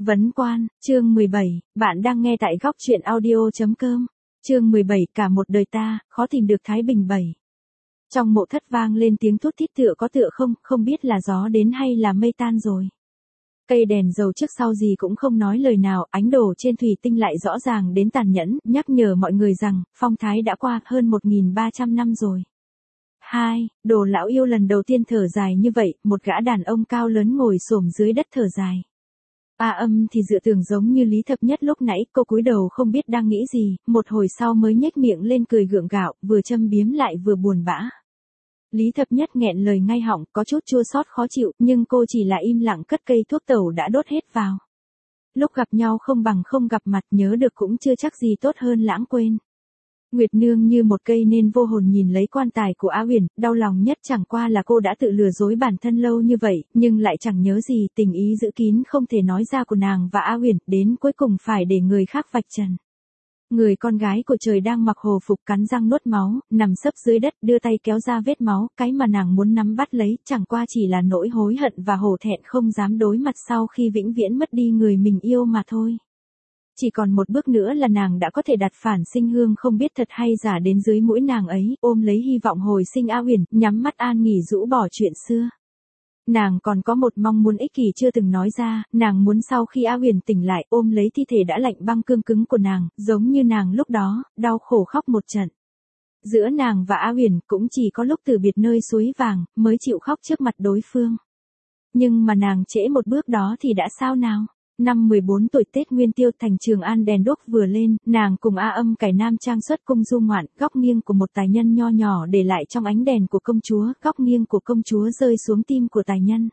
Vấn quan, chương 17, bạn đang nghe tại góc truyện audio.com. Chương 17, cả một đời ta, khó tìm được Thái Bình 7. Trong mộ thất vang lên tiếng thút thít tựa có tựa không, không biết là gió đến hay là mây tan rồi. Cây đèn dầu trước sau gì cũng không nói lời nào, ánh đổ trên thủy tinh lại rõ ràng đến tàn nhẫn, nhắc nhở mọi người rằng, phong thái đã qua hơn 1.300 năm rồi. 2. Đồ lão yêu lần đầu tiên thở dài như vậy, một gã đàn ông cao lớn ngồi xổm dưới đất thở dài. A Âm thì dựa tường giống như Lý Thập Nhất lúc nãy, cô cúi đầu không biết đang nghĩ gì, một hồi sau mới nhếch miệng lên cười gượng gạo, vừa châm biếm lại vừa buồn bã. Lý Thập Nhất nghẹn lời ngay họng, có chút chua xót khó chịu, nhưng cô chỉ là im lặng cất cây thuốc tẩu đã đốt hết vào. Lúc gặp nhau không bằng không gặp mặt, nhớ được cũng chưa chắc gì tốt hơn lãng quên. Nguyệt Nương như một cây nên vô hồn nhìn lấy quan tài của A Uyển, đau lòng nhất chẳng qua là cô đã tự lừa dối bản thân lâu như vậy, nhưng lại chẳng nhớ gì tình ý giữ kín không thể nói ra của nàng và A Uyển, đến cuối cùng phải để người khác vạch trần. Người con gái của trời đang mặc hồ phục cắn răng nuốt máu, nằm sấp dưới đất đưa tay kéo ra vết máu, cái mà nàng muốn nắm bắt lấy chẳng qua chỉ là nỗi hối hận và hổ thẹn không dám đối mặt sau khi vĩnh viễn mất đi người mình yêu mà thôi. Chỉ còn một bước nữa là nàng đã có thể đặt phản sinh hương không biết thật hay giả đến dưới mũi nàng ấy, ôm lấy hy vọng hồi sinh A Uyển, nhắm mắt an nghỉ rũ bỏ chuyện xưa. Nàng còn có một mong muốn ích kỷ chưa từng nói ra, nàng muốn sau khi A Uyển tỉnh lại ôm lấy thi thể đã lạnh băng cương cứng của nàng, giống như nàng lúc đó, đau khổ khóc một trận. Giữa nàng và A Uyển cũng chỉ có lúc từ biệt nơi suối vàng, mới chịu khóc trước mặt đối phương. Nhưng mà nàng trễ một bước đó thì đã sao nào? Năm 14 tuổi Tết Nguyên Tiêu thành Trường An đèn đuốc vừa lên, nàng cùng A Âm cải nam trang xuất cung du ngoạn, góc nghiêng của một tài nhân nho nhỏ để lại trong ánh đèn của công chúa, góc nghiêng của công chúa rơi xuống tim của tài nhân.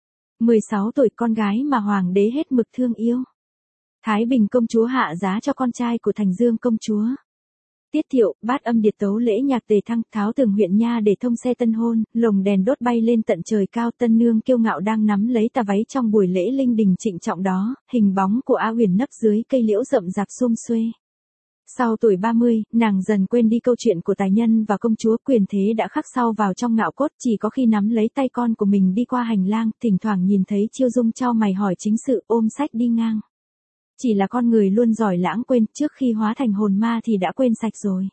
16 tuổi con gái mà hoàng đế hết mực thương yêu. Thái Bình công chúa hạ giá cho con trai của Thành Dương công chúa. Tiết Thiệu, Bát Âm điệt tấu lễ nhạc Tề Thăng, Tháo Tường huyện nha để thông xe tân hôn, lồng đèn đốt bay lên tận trời cao, tân nương kiêu ngạo đang nắm lấy tà váy trong buổi lễ linh đình trịnh trọng đó, hình bóng của A Uyển nấp dưới cây liễu rậm rạp sum xuê. Sau tuổi 30, nàng dần quên đi câu chuyện của tài nhân và công chúa, quyền thế đã khắc sâu vào trong ngạo cốt, chỉ có khi nắm lấy tay con của mình đi qua hành lang, thỉnh thoảng nhìn thấy Chiêu Dung chau mày hỏi chính sự, ôm sách đi ngang. Chỉ là con người luôn giỏi lãng quên, trước khi hóa thành hồn ma thì đã quên sạch rồi.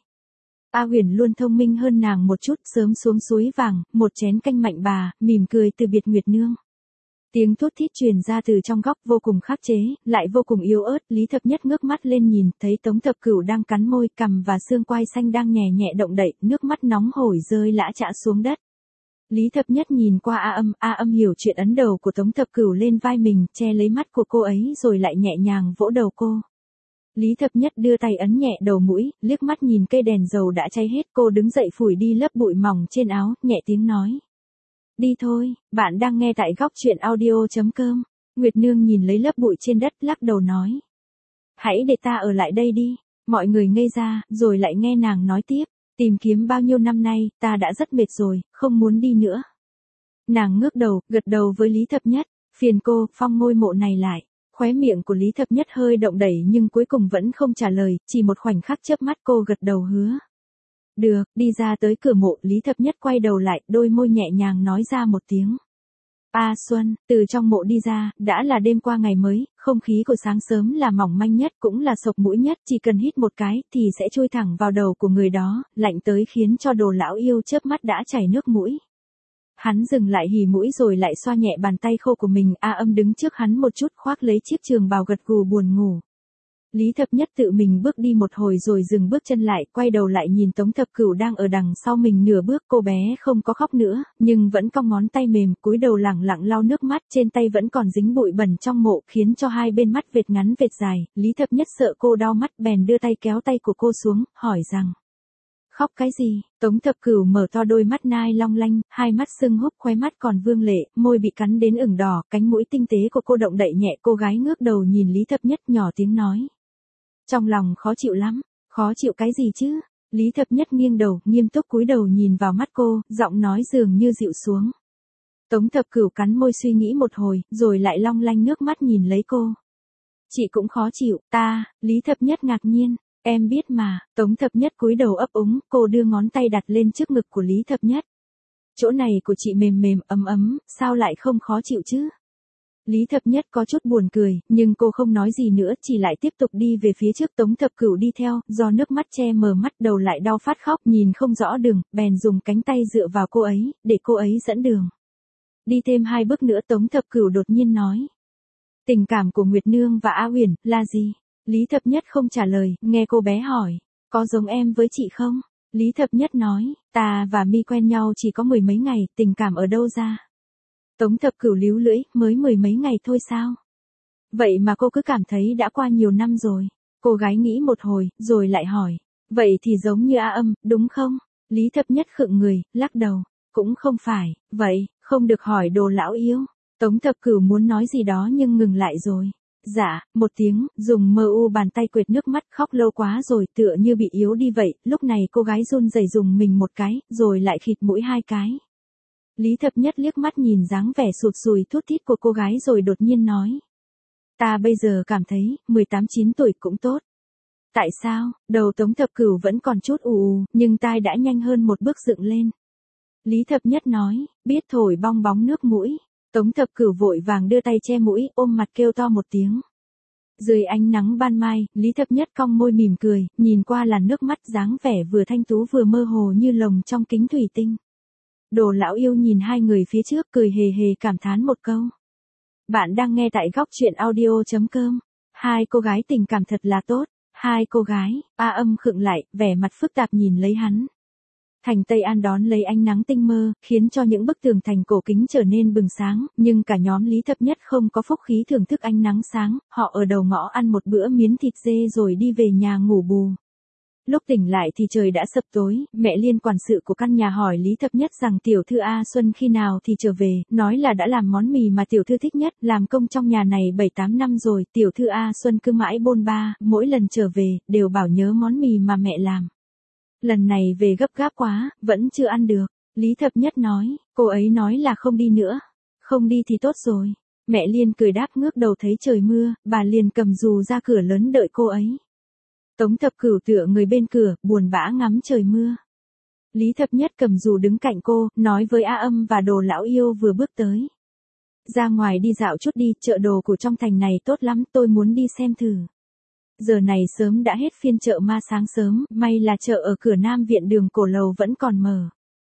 A Uyển luôn thông minh hơn nàng một chút, sớm xuống suối vàng, một chén canh mạnh bà, mỉm cười từ biệt Nguyệt Nương. Tiếng thút thít truyền ra từ trong góc vô cùng khắc chế, lại vô cùng yếu ớt, Lý Thập Nhất ngước mắt lên nhìn, thấy Tống Thập Cửu đang cắn môi, cằm và xương quai xanh đang nhẹ nhẹ động đậy, nước mắt nóng hổi rơi lã chã xuống đất. Lý Thập Nhất nhìn qua A Âm hiểu chuyện, ấn đầu của Tống Thập Cửu lên vai mình, che lấy mắt của cô ấy rồi lại nhẹ nhàng vỗ đầu cô. Lý Thập Nhất đưa tay ấn nhẹ đầu mũi, liếc mắt nhìn cây đèn dầu đã cháy hết, cô đứng dậy phủi đi lớp bụi mỏng trên áo, nhẹ tiếng nói. Đi thôi, bạn đang nghe tại góc truyện audio.com. Nguyệt Nương nhìn lấy lớp bụi trên đất, lắc đầu nói. Hãy để ta ở lại đây đi. Mọi người ngây ra, rồi lại nghe nàng nói tiếp. Tìm kiếm bao nhiêu năm nay, ta đã rất mệt rồi, không muốn đi nữa. Nàng ngước đầu, gật đầu với Lý Thập Nhất. Phiền cô, phong ngôi mộ này lại. Khóe miệng của Lý Thập Nhất hơi động đẩy nhưng cuối cùng vẫn không trả lời, chỉ một khoảnh khắc chớp mắt cô gật đầu hứa. Được, đi ra tới cửa mộ, Lý Thập Nhất quay đầu lại, đôi môi nhẹ nhàng nói ra một tiếng. A Xuân, từ trong mộ đi ra, đã là đêm qua ngày mới, không khí của sáng sớm là mỏng manh nhất cũng là sộc mũi nhất, chỉ cần hít một cái thì sẽ chui thẳng vào đầu của người đó, lạnh tới khiến cho đồ lão yêu chớp mắt đã chảy nước mũi. Hắn dừng lại hì mũi rồi lại xoa nhẹ bàn tay khô của mình, A Âm đứng trước hắn một chút khoác lấy chiếc trường bào gật gù buồn ngủ. Lý Thập Nhất tự mình bước đi một hồi rồi dừng bước chân lại, quay đầu lại nhìn Tống Thập Cửu đang ở đằng sau mình nửa bước, cô bé không có khóc nữa, nhưng vẫn cong ngón tay mềm, cúi đầu lẳng lặng lau nước mắt, trên tay vẫn còn dính bụi bẩn trong mộ, khiến cho hai bên mắt vệt ngắn vệt dài, Lý Thập Nhất sợ cô đau mắt bèn đưa tay kéo tay của cô xuống, hỏi rằng. Khóc cái gì? Tống Thập Cửu mở to đôi mắt nai long lanh, hai mắt sưng húp, khóe mắt còn vương lệ, môi bị cắn đến ửng đỏ, cánh mũi tinh tế của cô động đậy nhẹ, cô gái ngước đầu nhìn Lý Thập Nhất nhỏ tiếng nói. Trong lòng khó chịu lắm. Khó chịu cái gì chứ? Lý Thập Nhất nghiêng đầu, nghiêm túc cúi đầu nhìn vào mắt cô, giọng nói dường như dịu xuống. Tống Thập Cửu cắn môi suy nghĩ một hồi, rồi lại long lanh nước mắt nhìn lấy cô. Chị cũng khó chịu, ta, Lý Thập Nhất ngạc nhiên. Em biết mà, Tống Thập Nhất cúi đầu ấp úng, cô đưa ngón tay đặt lên trước ngực của Lý Thập Nhất. Chỗ này của chị mềm mềm, ấm ấm, sao lại không khó chịu chứ? Lý Thập Nhất có chút buồn cười, nhưng cô không nói gì nữa, chỉ lại tiếp tục đi về phía trước. Tống Thập Cửu đi theo, do nước mắt che mờ mắt, đầu lại đau phát khóc, nhìn không rõ đường, bèn dùng cánh tay dựa vào cô ấy, để cô ấy dẫn đường. Đi thêm 2 bước nữa Tống Thập Cửu đột nhiên nói. Tình cảm của Nguyệt Nương và A Uyển là gì? Lý Thập Nhất không trả lời, nghe cô bé hỏi. Có giống em với chị không? Lý Thập Nhất nói, ta và Mi quen nhau chỉ có 10 mấy ngày, tình cảm ở đâu ra? Tống Thập Cửu líu lưỡi, mới 10 mấy ngày thôi sao? Vậy mà cô cứ cảm thấy đã qua nhiều năm rồi. Cô gái nghĩ một hồi, rồi lại hỏi. Vậy thì giống như A Âm, đúng không? Lý Thập Nhất khựng người, lắc đầu. Cũng không phải, vậy, không được hỏi Đồ lão yêu. Tống Thập Cửu muốn nói gì đó nhưng ngừng lại rồi. Dạ, một tiếng, dùng mơ u bàn tay quệt nước mắt, khóc lâu quá rồi, tựa như bị yếu đi vậy. Lúc này cô gái run rẩy dùng mình một cái, rồi lại khịt mũi 2 cái. Lý Thập Nhất liếc mắt nhìn dáng vẻ sụt sùi thút thít của cô gái rồi đột nhiên nói. Ta bây giờ cảm thấy, 18-9 tuổi cũng tốt. Tại sao? Đầu Tống Thập Cửu vẫn còn chút ù, nhưng tai đã nhanh hơn một bước dựng lên. Lý Thập Nhất nói, biết thổi bong bóng nước mũi. Tống Thập Cửu vội vàng đưa tay che mũi, ôm mặt kêu to một tiếng. Dưới ánh nắng ban mai, Lý Thập Nhất cong môi mỉm cười, nhìn qua làn nước mắt dáng vẻ vừa thanh tú vừa mơ hồ như lồng trong kính thủy tinh. Đồ lão yêu nhìn hai người phía trước cười hề hề cảm thán một câu. Bạn đang nghe tại góc truyện audio.com. Hai cô gái tình cảm thật là tốt. Hai cô gái, A Âm khựng lại, vẻ mặt phức tạp nhìn lấy hắn. Thành Tây An đón lấy ánh nắng tinh mơ, khiến cho những bức tường thành cổ kính trở nên bừng sáng, nhưng cả nhóm Lý Thập Nhất không có phúc khí thưởng thức ánh nắng sáng, họ ở đầu ngõ ăn một bữa miến thịt dê rồi đi về nhà ngủ bù. Lúc tỉnh lại thì trời đã sập tối, mẹ Liên quản sự của căn nhà hỏi Lý Thập Nhất rằng tiểu thư A Xuân khi nào thì trở về, nói là đã làm món mì mà tiểu thư thích nhất, làm công trong nhà này 7-8 năm rồi, tiểu thư A Xuân cứ mãi bôn ba, mỗi lần trở về, đều bảo nhớ món mì mà mẹ làm. Lần này về gấp gáp quá, vẫn chưa ăn được. Lý Thập Nhất nói, cô ấy nói là không đi nữa. Không đi thì tốt rồi. Mẹ Liên cười đáp ngước đầu thấy trời mưa, bà liền cầm dù ra cửa lớn đợi cô ấy. Tống Thập Cửu tựa người bên cửa, buồn bã ngắm trời mưa. Lý Thập Nhất cầm dù đứng cạnh cô, nói với A Âm và Đồ lão yêu vừa bước tới. Ra ngoài đi dạo chút đi, chợ đồ của trong thành này tốt lắm, tôi muốn đi xem thử. Giờ này sớm đã hết phiên chợ ma sáng sớm, may là chợ ở cửa Nam viện đường Cổ Lầu vẫn còn mở.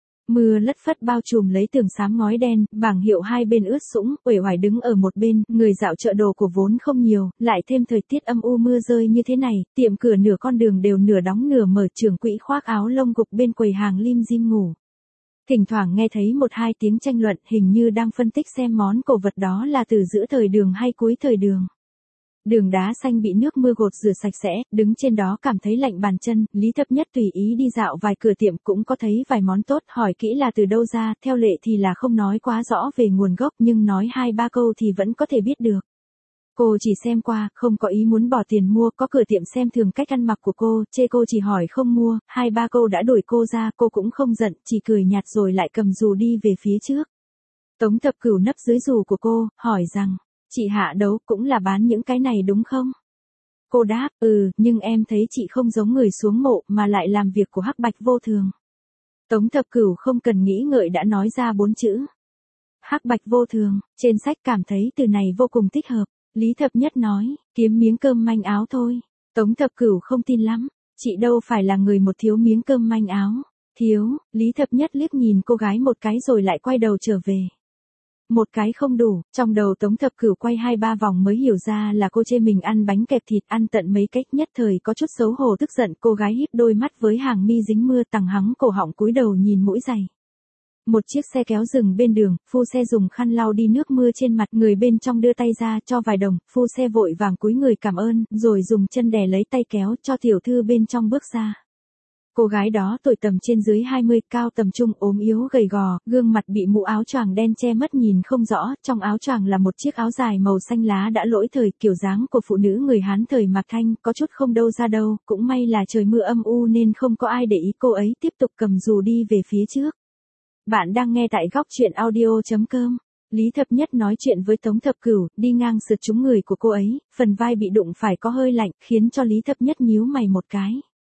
Mưa lất phất bao trùm lấy tường xám ngói đen, bảng hiệu hai bên ướt sũng, uể oải đứng ở một bên, người dạo chợ đồ của vốn không nhiều, lại thêm thời tiết âm u mưa rơi như thế này, tiệm cửa nửa con đường đều nửa đóng nửa mở, trưởng quỹ khoác áo lông gục bên quầy hàng lim dim ngủ. Thỉnh thoảng nghe thấy 1-2 tiếng tranh luận, hình như đang phân tích xem món cổ vật đó là từ giữa thời Đường hay cuối thời Đường. Đường đá xanh bị nước mưa gột rửa sạch sẽ, đứng trên đó cảm thấy lạnh bàn chân, Lý Thập Nhất tùy ý đi dạo vài cửa tiệm cũng có thấy vài món tốt, hỏi kỹ là từ đâu ra, theo lệ thì là không nói quá rõ về nguồn gốc nhưng nói 2-3 câu thì vẫn có thể biết được. Cô chỉ xem qua, không có ý muốn bỏ tiền mua, có cửa tiệm xem thường cách ăn mặc của cô, chê cô chỉ hỏi không mua, 2-3 câu đã đuổi cô ra, cô cũng không giận, chỉ cười nhạt rồi lại cầm dù đi về phía trước. Tống Thập Cửu nấp dưới dù của cô, hỏi rằng, chị Hạ Đấu cũng là bán những cái này đúng không? Cô đáp, nhưng em thấy chị không giống người xuống mộ mà lại làm việc của Hắc Bạch Vô Thường. Tống Thập Cửu không cần nghĩ ngợi đã nói ra 4 chữ. Hắc Bạch Vô Thường, trên sách cảm thấy từ này vô cùng thích hợp. Lý Thập Nhất nói, kiếm miếng cơm manh áo thôi. Tống Thập Cửu không tin lắm, chị đâu phải là người một thiếu miếng cơm manh áo. Thiếu, Lý Thập Nhất liếc nhìn cô gái một cái rồi lại quay đầu trở về. Một cái không đủ, trong đầu Tống Thập Cửu quay 2-3 vòng mới hiểu ra là cô chê mình ăn bánh kẹp thịt ăn tận mấy cách, nhất thời có chút xấu hổ tức giận, cô gái híp đôi mắt với hàng mi dính mưa tằng hắng cổ họng cúi đầu nhìn mũi giày. Một chiếc xe kéo dừng bên đường, phu xe dùng khăn lau đi nước mưa trên mặt, người bên trong đưa tay ra cho vài đồng, phu xe vội vàng cúi người cảm ơn, rồi dùng chân đè lấy tay kéo cho tiểu thư bên trong bước ra. Cô gái đó tuổi tầm trên dưới 20, cao tầm trung, ốm yếu gầy gò, gương mặt bị mũ áo choàng đen che mất nhìn không rõ, trong áo choàng là một chiếc áo dài màu xanh lá đã lỗi thời, kiểu dáng của phụ nữ người Hán thời Mạc Thanh, có chút không đâu ra đâu, cũng may là trời mưa âm u nên không có ai để ý, cô ấy tiếp tục cầm dù đi về phía trước. Bạn đang nghe tại góc truyện audio.com. Lý Thập Nhất nói chuyện với Tống Thập Cửu, đi ngang sượt trúng người của cô ấy, phần vai bị đụng phải có hơi lạnh, khiến cho Lý Thập Nhất nhíu mày một cái.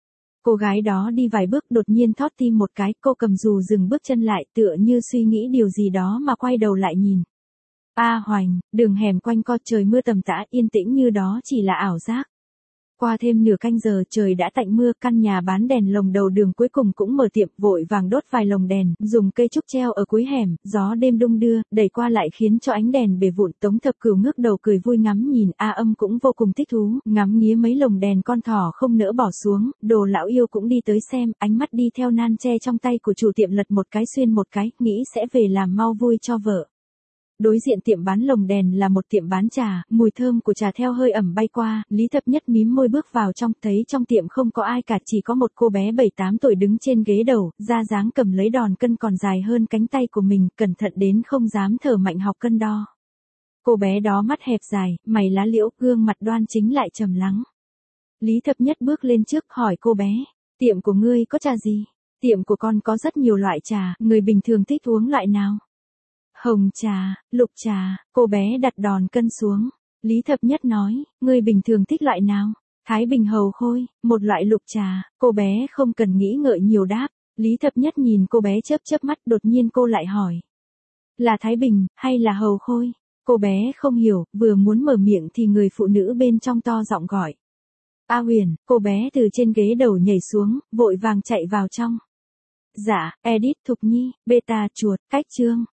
Cô gái đó đi vài bước đột nhiên thót tim một cái, cô cầm dù dừng bước chân lại tựa như suy nghĩ điều gì đó mà quay đầu lại nhìn. A Hoành, đường hẻm quanh co trời mưa tầm tã yên tĩnh như đó chỉ là ảo giác. Qua thêm nửa canh giờ trời đã tạnh mưa, căn nhà bán đèn lồng đầu đường cuối cùng cũng mở tiệm, vội vàng đốt vài lồng đèn, dùng cây trúc treo ở cuối hẻm, gió đêm đung đưa, đẩy qua lại khiến cho ánh đèn bể vụn. Tống Thập Cửu ngước đầu cười vui ngắm nhìn, A Âm cũng vô cùng thích thú, ngắm nghía mấy lồng đèn con thỏ không nỡ bỏ xuống. Đồ lão yêu cũng đi tới xem, ánh mắt đi theo nan tre trong tay của chủ tiệm lật một cái xuyên một cái, nghĩ sẽ về làm mau vui cho vợ. Đối diện tiệm bán lồng đèn là một tiệm bán trà, mùi thơm của trà theo hơi ẩm bay qua, Lý Thập Nhất mím môi bước vào trong, thấy trong tiệm không có ai cả, chỉ có một cô bé 7-8 tuổi đứng trên ghế đầu, ra dáng cầm lấy đòn cân còn dài hơn cánh tay của mình, cẩn thận đến không dám thở mạnh học cân đo. Cô bé đó mắt hẹp dài, mày lá liễu, gương mặt đoan chính lại trầm lắng. Lý Thập Nhất bước lên trước hỏi cô bé, tiệm của ngươi có trà gì? Tiệm của con có rất nhiều loại trà, người bình thường thích uống loại nào? Hồng trà, lục trà, cô bé đặt đòn cân xuống. Lý Thập Nhất nói, ngươi bình thường thích loại nào? Thái Bình hầu khôi, một loại lục trà, cô bé không cần nghĩ ngợi nhiều đáp. Lý Thập Nhất nhìn cô bé chớp chớp mắt, đột nhiên cô lại hỏi. Là Thái Bình, hay là hầu khôi? Cô bé không hiểu, vừa muốn mở miệng thì người phụ nữ bên trong to giọng gọi. A Huyền, cô bé từ trên ghế đầu nhảy xuống, vội vàng chạy vào trong. Dạ, edit Thục Nhi, beta chuột, cách chương.